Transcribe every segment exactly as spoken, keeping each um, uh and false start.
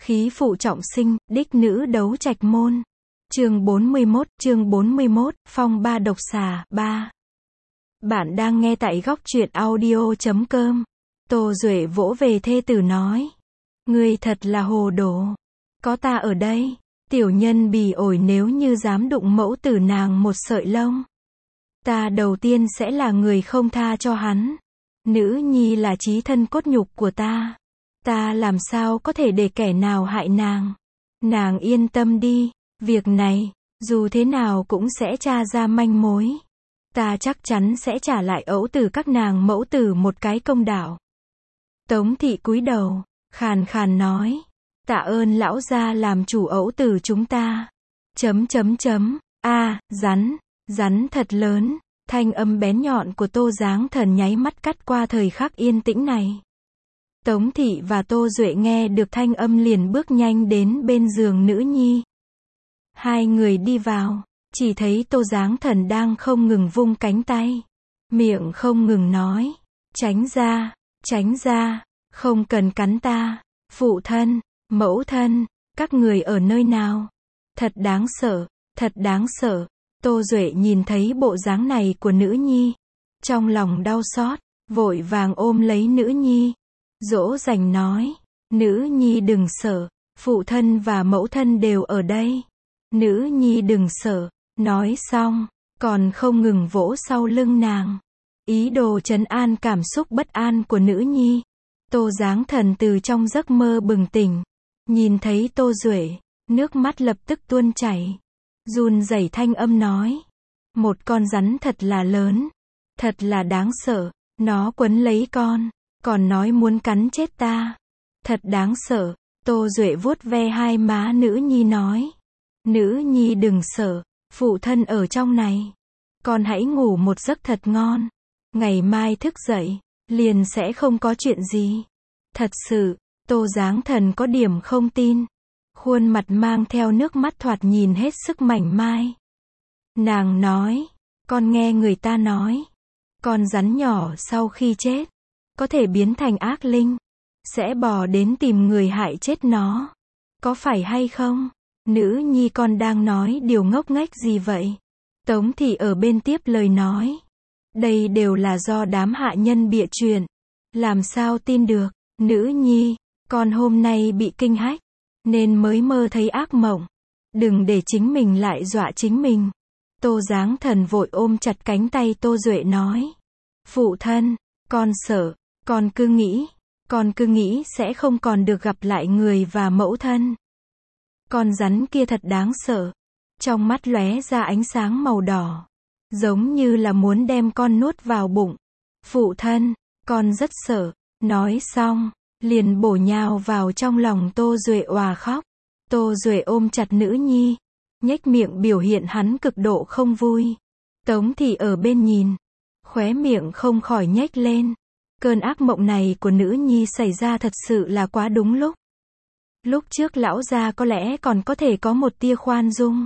Khí phụ trọng sinh, đích nữ đấu trạch môn. Chương bốn mươi mốt, chương bốn mươi mốt, phong ba độc xà, ba. Bạn đang nghe tại góc truyện audio chấm com. Tô Duệ vỗ về thê tử nói. Ngươi thật là hồ đồ. Có ta ở đây, tiểu nhân bỉ ổi nếu như dám đụng mẫu tử nàng một sợi lông. Ta đầu tiên sẽ là người không tha cho hắn. Nữ nhi là chí thân cốt nhục của ta. Ta làm sao có thể để kẻ nào hại nàng. Nàng yên tâm đi, việc này, dù thế nào cũng sẽ tra ra manh mối. Ta chắc chắn sẽ trả lại ấu tử các nàng mẫu tử một cái công đạo. Tống thị cúi đầu, khàn khàn nói. Tạ ơn lão gia làm chủ ấu tử chúng ta. Chấm chấm chấm, a rắn, rắn thật lớn. Thanh âm bén nhọn của Tô Giáng Thần nháy mắt cắt qua thời khắc yên tĩnh này. Tống thị và Tô Duệ nghe được thanh âm liền bước nhanh đến bên giường nữ nhi. Hai người đi vào, chỉ thấy Tô Giáng Thần đang không ngừng vung cánh tay. Miệng không ngừng nói. Tránh ra, tránh ra, không cần cắn ta. Phụ thân, mẫu thân, các người ở nơi nào? Thật đáng sợ, thật đáng sợ. Tô Duệ nhìn thấy bộ dáng này của nữ nhi. Trong lòng đau xót, vội vàng ôm lấy nữ nhi. Dỗ dành nói. Nữ nhi đừng sợ, phụ thân và mẫu thân đều ở đây. Nữ nhi đừng sợ. Nói xong, còn không ngừng vỗ sau lưng nàng. Ý đồ trấn an cảm xúc bất an của nữ nhi. Tô Giáng Thần từ trong giấc mơ bừng tỉnh. Nhìn thấy Tô Duệ, nước mắt lập tức tuôn chảy. Run rẩy thanh âm nói. Một con rắn thật là lớn. Thật là đáng sợ. Nó quấn lấy con. Còn nói muốn cắn chết ta. Thật đáng sợ. Tô Duệ vuốt ve hai má nữ nhi nói. Nữ nhi đừng sợ. Phụ thân ở trong này. Con hãy ngủ một giấc thật ngon. Ngày mai thức dậy, liền sẽ không có chuyện gì. Thật sự, Tô Giáng Thần có điểm không tin. Khuôn mặt mang theo nước mắt thoạt nhìn hết sức mảnh mai. Nàng nói, con nghe người ta nói, con rắn nhỏ sau khi chết, có thể biến thành ác linh, sẽ bò đến tìm người hại chết nó. Có phải hay không? Nữ nhi con đang nói điều ngốc nghếch gì vậy? Tống thị ở bên tiếp lời nói. Đây đều là do đám hạ nhân bịa chuyện. Làm sao tin được? Nữ nhi, con hôm nay bị kinh hách, nên mới mơ thấy ác mộng. Đừng để chính mình lại dọa chính mình. Tô Giáng Thần vội ôm chặt cánh tay Tô Duệ nói. Phụ thân, con sợ, con cứ nghĩ, con cứ nghĩ sẽ không còn được gặp lại người và mẫu thân. Con rắn kia thật đáng sợ. Trong mắt lóe ra ánh sáng màu đỏ. Giống như là muốn đem con nuốt vào bụng. Phụ thân, con rất sợ. Nói xong, liền bổ nhào vào trong lòng Tô Duệ òa khóc. Tô Duệ ôm chặt nữ nhi. Nhếch miệng biểu hiện hắn cực độ không vui. Tống thị ở bên nhìn. Khóe miệng không khỏi nhếch lên. Cơn ác mộng này của nữ nhi xảy ra thật sự là quá đúng lúc. Lúc trước lão gia có lẽ còn có thể có một tia khoan dung.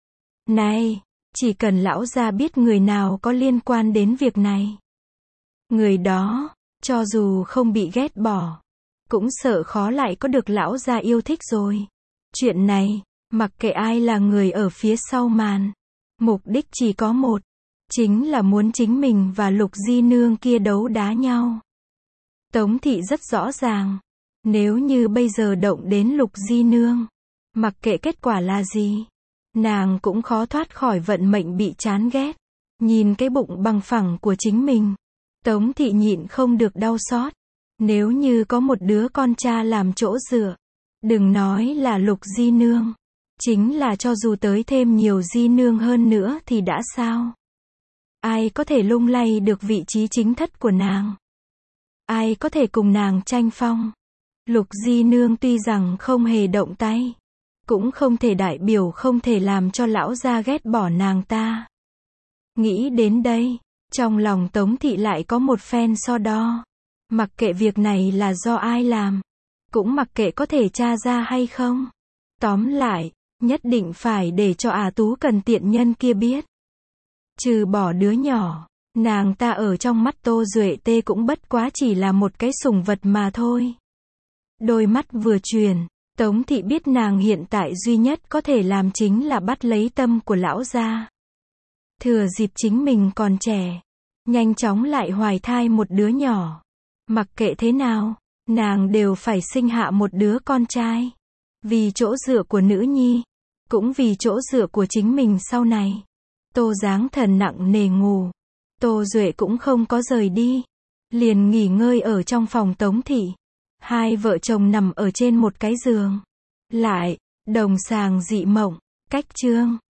Này, chỉ cần lão gia biết người nào có liên quan đến việc này. Người đó, cho dù không bị ghét bỏ, cũng sợ khó lại có được lão gia yêu thích rồi. Chuyện này, mặc kệ ai là người ở phía sau màn, mục đích chỉ có một, chính là muốn chính mình và Lục Di Nương kia đấu đá nhau. Tống thị rất rõ ràng, nếu như bây giờ động đến Lục Di Nương, mặc kệ kết quả là gì, nàng cũng khó thoát khỏi vận mệnh bị chán ghét. Nhìn cái bụng bằng phẳng của chính mình, Tống thị nhịn không được đau xót. Nếu như có một đứa con cha làm chỗ dựa, đừng nói là Lục Di Nương, chính là cho dù tới thêm nhiều Di Nương hơn nữa thì đã sao? Ai có thể lung lay được vị trí chính thất của nàng? Ai có thể cùng nàng tranh phong? Lục Di Nương tuy rằng không hề động tay, cũng không thể đại biểu không thể làm cho lão gia ghét bỏ nàng ta. Nghĩ đến đây, trong lòng Tống thị lại có một phen so đo. Mặc kệ việc này là do ai làm, cũng mặc kệ có thể tra ra hay không. Tóm lại, nhất định phải để cho à Tú Cần tiện nhân kia biết. Trừ bỏ đứa nhỏ, nàng ta ở trong mắt Tô Duệ tê cũng bất quá chỉ là một cái sủng vật mà thôi. Đôi mắt vừa chuyển, Tống thị biết nàng hiện tại duy nhất có thể làm chính là bắt lấy tâm của lão gia. Thừa dịp chính mình còn trẻ, nhanh chóng lại hoài thai một đứa nhỏ. Mặc kệ thế nào, nàng đều phải sinh hạ một đứa con trai. Vì chỗ dựa của nữ nhi, cũng vì chỗ dựa của chính mình sau này. Tô Giáng Thần nặng nề ngủ. Tô Duệ cũng không có rời đi. Liền nghỉ ngơi ở trong phòng Tống thị. Hai vợ chồng nằm ở trên một cái giường. Lại, đồng sàng dị mộng, cách chương.